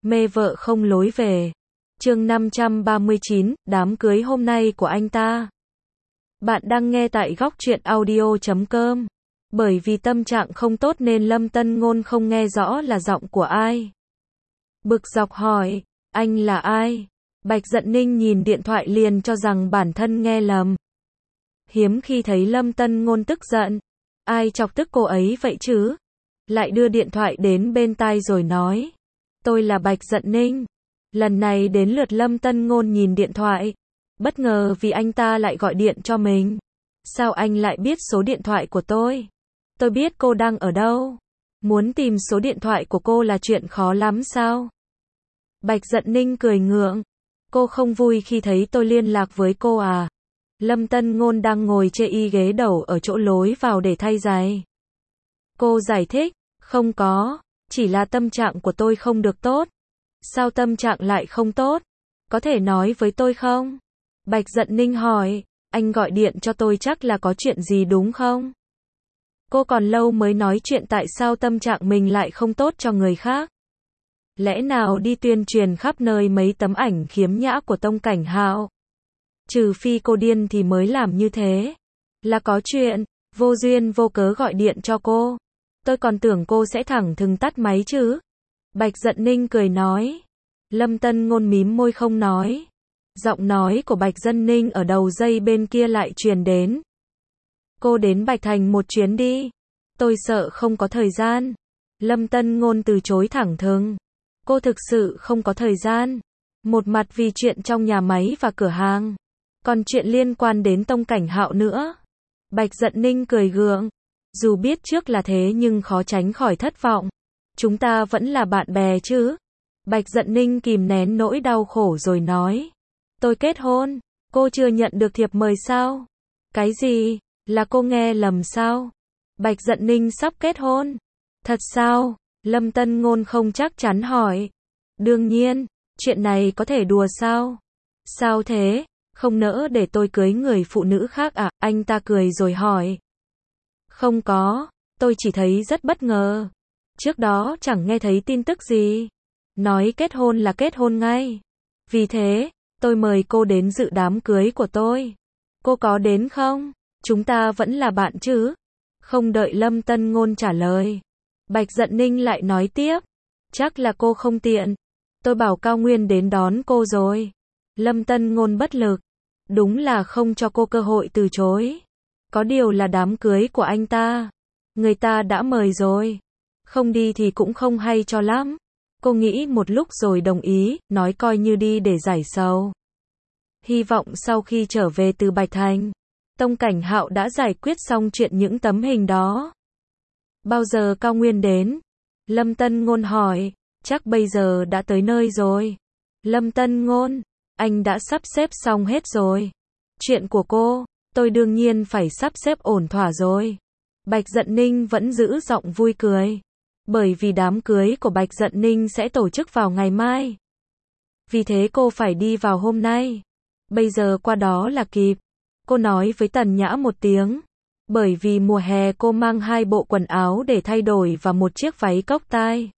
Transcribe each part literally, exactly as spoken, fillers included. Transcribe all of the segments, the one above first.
Mê vợ không lối về. Chương năm trăm ba mươi chín, đám cưới hôm nay của anh ta. Bạn đang nghe tại góc truyện audio chấm com. Bởi vì tâm trạng không tốt nên Lâm Tân Ngôn không nghe rõ là giọng của ai. Bực dọc hỏi, anh là ai? Bạch Dận Ninh nhìn điện thoại liền cho rằng bản thân nghe lầm. Hiếm khi thấy Lâm Tân Ngôn tức giận. Ai chọc tức cô ấy vậy chứ? Lại đưa điện thoại đến bên tai rồi nói. Tôi là Bạch Dận Ninh. Lần này đến lượt Lâm Tân Ngôn nhìn điện thoại. Bất ngờ vì anh ta lại gọi điện cho mình. Sao anh lại biết số điện thoại của tôi? Tôi biết cô đang ở đâu. Muốn tìm số điện thoại của cô là chuyện khó lắm sao? Bạch Dận Ninh cười ngượng. Cô không vui khi thấy tôi liên lạc với cô à? Lâm Tân Ngôn đang ngồi chê y ghế đầu ở chỗ lối vào để thay giày. Cô giải thích, không có, chỉ là tâm trạng của tôi không được tốt. Sao tâm trạng lại không tốt? Có thể nói với tôi không? Bạch Dận Ninh hỏi, anh gọi điện cho tôi chắc là có chuyện gì đúng không? Cô còn lâu mới nói chuyện tại sao tâm trạng mình lại không tốt cho người khác. Lẽ nào đi tuyên truyền khắp nơi mấy tấm ảnh khiếm nhã của Tông Cảnh Hạo? Trừ phi cô điên thì mới làm như thế. Là có chuyện, vô duyên vô cớ gọi điện cho cô. Tôi còn tưởng cô sẽ thẳng thừng tắt máy chứ. Bạch Dận Ninh cười nói. Lâm Tân Ngôn mím môi không nói. Giọng nói của Bạch Dận Ninh ở đầu dây bên kia lại truyền đến. Cô đến Bạch Thành một chuyến đi. Tôi sợ không có thời gian. Lâm Tân Ngôn từ chối thẳng thừng. Cô thực sự không có thời gian. Một mặt vì chuyện trong nhà máy và cửa hàng. Còn chuyện liên quan đến Tông Cảnh Hạo nữa. Bạch Dận Ninh cười gượng. Dù biết trước là thế nhưng khó tránh khỏi thất vọng. Chúng ta vẫn là bạn bè chứ. Bạch Dận Ninh kìm nén nỗi đau khổ rồi nói. Tôi kết hôn. Cô chưa nhận được thiệp mời sao? Cái gì? Là cô nghe lầm sao? Bạch Dận Ninh sắp kết hôn. Thật sao? Lâm Tân Ngôn không chắc chắn hỏi. Đương nhiên, chuyện này có thể đùa sao? Sao thế? Không nỡ để tôi cưới người phụ nữ khác à? Anh ta cười rồi hỏi. Không có, tôi chỉ thấy rất bất ngờ. Trước đó chẳng nghe thấy tin tức gì. Nói kết hôn là kết hôn ngay. Vì thế, tôi mời cô đến dự đám cưới của tôi. Cô có đến không? Chúng ta vẫn là bạn chứ? Không đợi Lâm Tân Ngôn trả lời. Bạch Dận Ninh lại nói tiếp. Chắc là cô không tiện. Tôi bảo Cao Nguyên đến đón cô rồi. Lâm Tân Ngôn bất lực. Đúng là không cho cô cơ hội từ chối. Có điều là đám cưới của anh ta. Người ta đã mời rồi. Không đi thì cũng không hay cho lắm. Cô nghĩ một lúc rồi đồng ý, nói coi như đi để giải sầu. Hy vọng sau khi trở về từ Bạch Thành, Tông Cảnh Hạo đã giải quyết xong chuyện những tấm hình đó. Bao giờ Cao Nguyên đến? Lâm Tân Ngôn hỏi. Chắc bây giờ đã tới nơi rồi. Lâm Tân Ngôn, anh đã sắp xếp xong hết rồi. Chuyện của cô, tôi đương nhiên phải sắp xếp ổn thỏa rồi. Bạch Dận Ninh vẫn giữ giọng vui cười. Bởi vì đám cưới của Bạch Dận Ninh sẽ tổ chức vào ngày mai. Vì thế cô phải đi vào hôm nay. Bây giờ qua đó là kịp. Cô nói với Tần Nhã một tiếng. Bởi vì mùa hè cô mang hai bộ quần áo để thay đổi và một chiếc váy cốc tai.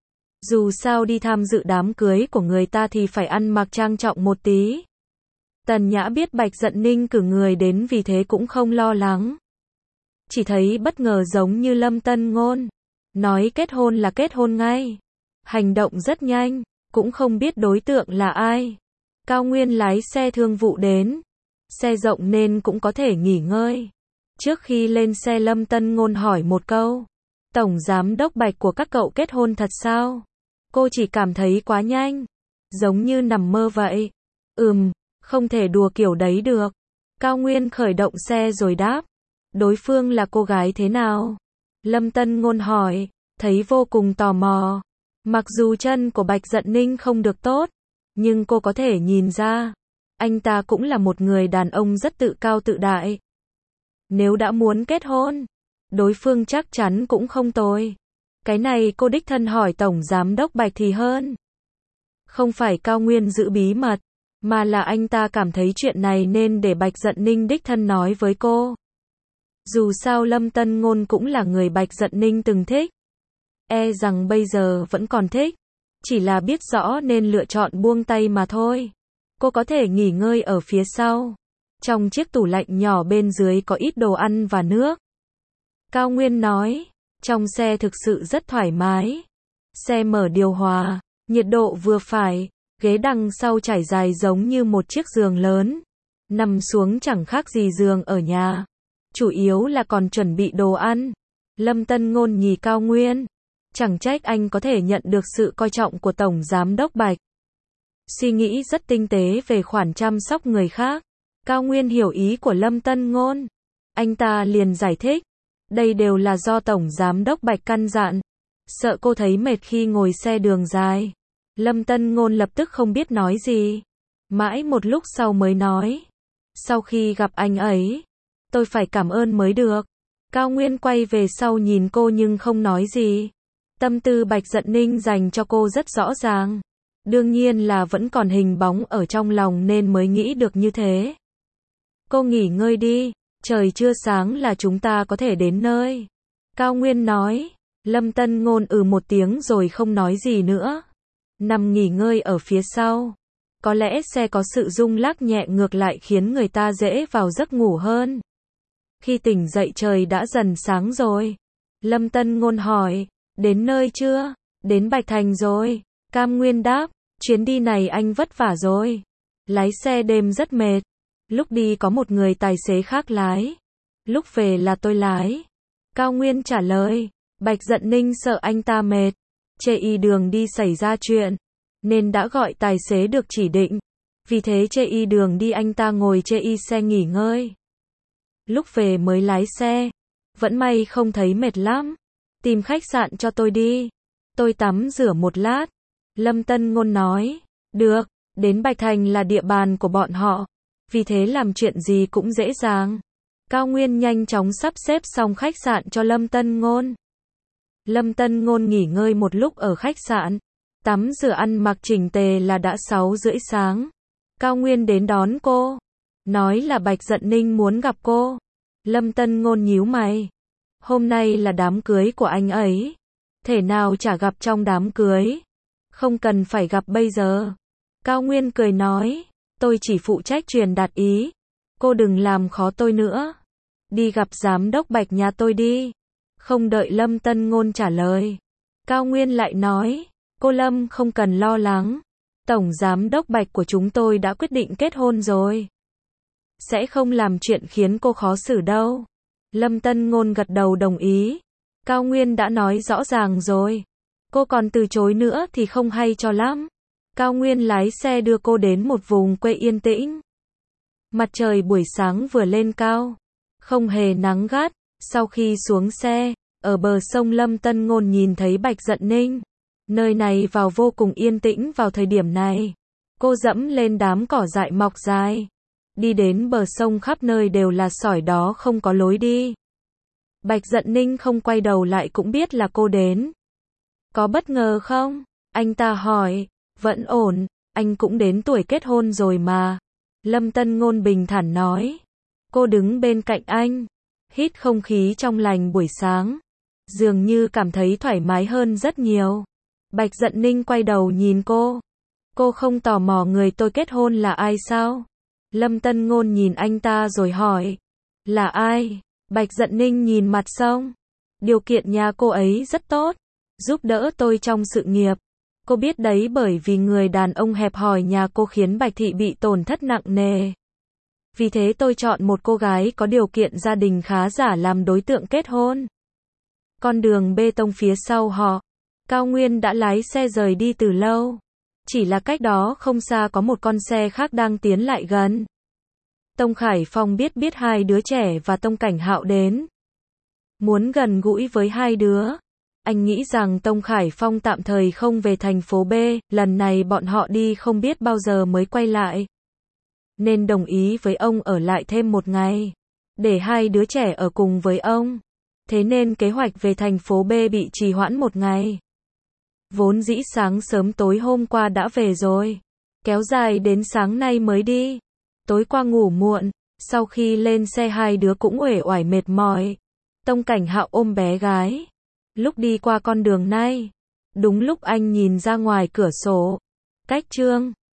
Dù sao đi tham dự đám cưới của người ta thì phải ăn mặc trang trọng một tí. Tần Nhã biết Bạch Dận Ninh cử người đến vì thế cũng không lo lắng. Chỉ thấy bất ngờ giống như Lâm Tân Ngôn. Nói kết hôn là kết hôn ngay. Hành động rất nhanh, cũng không biết đối tượng là ai. Cao Nguyên lái xe thương vụ đến. Xe rộng nên cũng có thể nghỉ ngơi. Trước khi lên xe Lâm Tân Ngôn hỏi một câu. Tổng giám đốc Bạch của các cậu kết hôn thật sao? Cô chỉ cảm thấy quá nhanh. Giống như nằm mơ vậy. Ừm, không thể đùa kiểu đấy được. Cao Nguyên khởi động xe rồi đáp. Đối phương là cô gái thế nào? Lâm Tân Ngôn hỏi, thấy vô cùng tò mò. Mặc dù chân của Bạch Dận Ninh không được tốt, nhưng cô có thể nhìn ra. Anh ta cũng là một người đàn ông rất tự cao tự đại. Nếu đã muốn kết hôn, đối phương chắc chắn cũng không tồi. Cái này cô đích thân hỏi Tổng Giám đốc Bạch thì hơn. Không phải Cao Nguyên giữ bí mật, mà là anh ta cảm thấy chuyện này nên để Bạch Dận Ninh đích thân nói với cô. Dù sao Lâm Tân Ngôn cũng là người Bạch Dận Ninh từng thích. E rằng bây giờ vẫn còn thích. chỉ là biết rõ nên lựa chọn buông tay mà thôi. Cô có thể nghỉ ngơi ở phía sau. Trong chiếc tủ lạnh nhỏ bên dưới có ít đồ ăn và nước. Cao Nguyên nói, trong xe thực sự rất thoải mái. Xe mở điều hòa, nhiệt độ vừa phải, ghế đằng sau trải dài giống như một chiếc giường lớn. Nằm xuống chẳng khác gì giường ở nhà. Chủ yếu là còn chuẩn bị đồ ăn. Lâm Tân Ngôn nhì Cao Nguyên. Chẳng trách anh có thể nhận được sự coi trọng của Tổng Giám đốc Bạch. Suy nghĩ rất tinh tế về khoản chăm sóc người khác. Cao Nguyên hiểu ý của Lâm Tân Ngôn. Anh ta liền giải thích. Đây đều là do Tổng Giám đốc Bạch căn dặn. Sợ cô thấy mệt khi ngồi xe đường dài. Lâm Tân Ngôn lập tức không biết nói gì. Mãi một lúc sau mới nói. Sau khi gặp anh ấy, tôi phải cảm ơn mới được. Cao Nguyên quay về sau nhìn cô nhưng không nói gì. Tâm tư Bạch Dận Ninh dành cho cô rất rõ ràng. Đương nhiên là vẫn còn hình bóng ở trong lòng nên mới nghĩ được như thế. Cô nghỉ ngơi đi, trời chưa sáng là chúng ta có thể đến nơi. Cao Nguyên nói. Lâm Tân Ngôn ừ một tiếng rồi không nói gì nữa. Nằm nghỉ ngơi ở phía sau. Có lẽ xe có sự rung lắc nhẹ ngược lại khiến người ta dễ vào giấc ngủ hơn. Khi tỉnh dậy trời đã dần sáng rồi. Lâm Tân Ngôn hỏi, đến nơi chưa? Đến Bạch Thành rồi. Cam Nguyên đáp, chuyến đi này anh vất vả rồi. Lái xe đêm rất mệt. Lúc đi có một người tài xế khác lái. Lúc về là tôi lái. Cao Nguyên trả lời, Bạch Dận Ninh sợ anh ta mệt. Chê y đường đi xảy ra chuyện. Nên đã gọi tài xế được chỉ định. Vì thế chê y đường đi anh ta ngồi chê y xe nghỉ ngơi. Lúc về mới lái xe. Vẫn may không thấy mệt lắm. Tìm khách sạn cho tôi đi. Tôi tắm rửa một lát. Lâm Tân Ngôn nói. Được, đến Bạch Thành là địa bàn của bọn họ. Vì thế làm chuyện gì cũng dễ dàng. Cao Nguyên nhanh chóng sắp xếp xong khách sạn cho Lâm Tân Ngôn. Lâm Tân Ngôn nghỉ ngơi một lúc ở khách sạn. Tắm rửa ăn mặc chỉnh tề là đã sáu rưỡi sáng. Cao Nguyên đến đón cô. Nói là Bạch Dận Ninh muốn gặp cô. Lâm Tân Ngôn nhíu mày. Hôm nay là đám cưới của anh ấy. Thể nào chả gặp trong đám cưới. Không cần phải gặp bây giờ. Cao Nguyên cười nói. Tôi chỉ phụ trách truyền đạt ý. Cô đừng làm khó tôi nữa. Đi gặp giám đốc Bạch nhà tôi đi. Không đợi Lâm Tân Ngôn trả lời. Cao Nguyên lại nói. Cô Lâm không cần lo lắng. Tổng giám đốc Bạch của chúng tôi đã quyết định kết hôn rồi. Sẽ không làm chuyện khiến cô khó xử đâu. Lâm Tân Ngôn gật đầu đồng ý. Cao Nguyên đã nói rõ ràng rồi. Cô còn từ chối nữa thì không hay cho lắm. Cao Nguyên lái xe đưa cô đến một vùng quê yên tĩnh. Mặt trời buổi sáng vừa lên cao. Không hề nắng gắt. Sau khi xuống xe, ở bờ sông Lâm Tân Ngôn nhìn thấy Bạch Dận Ninh. Nơi này vào vô cùng yên tĩnh vào thời điểm này. Cô dẫm lên đám cỏ dại mọc dài. Đi đến bờ sông khắp nơi đều là sỏi đó không có lối đi. Bạch Dận Ninh không quay đầu lại cũng biết là cô đến. Có bất ngờ không? Anh ta hỏi. Vẫn ổn, anh cũng đến tuổi kết hôn rồi mà. Lâm Tân Ngôn bình thản nói. Cô đứng bên cạnh anh. Hít không khí trong lành buổi sáng. Dường như cảm thấy thoải mái hơn rất nhiều. Bạch Dận Ninh quay đầu nhìn cô. Cô không tò mò người tôi kết hôn là ai sao? Lâm Tân Ngôn nhìn anh ta rồi hỏi. Là ai? Bạch Dận Ninh nhìn mặt sông. Điều kiện nhà cô ấy rất tốt. Giúp đỡ tôi trong sự nghiệp. Cô biết đấy bởi vì người đàn ông hẹp hòi nhà cô khiến Bạch Thị bị tổn thất nặng nề. Vì thế tôi chọn một cô gái có điều kiện gia đình khá giả làm đối tượng kết hôn. Con đường bê tông phía sau họ. Cao Nguyên đã lái xe rời đi từ lâu. Chỉ là cách đó không xa có một con xe khác đang tiến lại gần. Tông Khải Phong biết biết hai đứa trẻ và Tông Cảnh Hạo đến. Muốn gần gũi với hai đứa. Anh nghĩ rằng Tông Khải Phong tạm thời không về thành phố B, lần này bọn họ đi không biết bao giờ mới quay lại. Nên đồng ý với ông ở lại thêm một ngày. Để hai đứa trẻ ở cùng với ông. Thế nên kế hoạch về thành phố B bị trì hoãn một ngày. Vốn dĩ sáng sớm tối hôm qua đã về rồi. Kéo dài đến sáng nay mới đi. Tối qua ngủ muộn. Sau khi lên xe hai đứa cũng uể oải mệt mỏi. Tông Cảnh Hạo ôm bé gái. Lúc đi qua con đường này. Đúng lúc anh nhìn ra ngoài cửa sổ. Cách Trương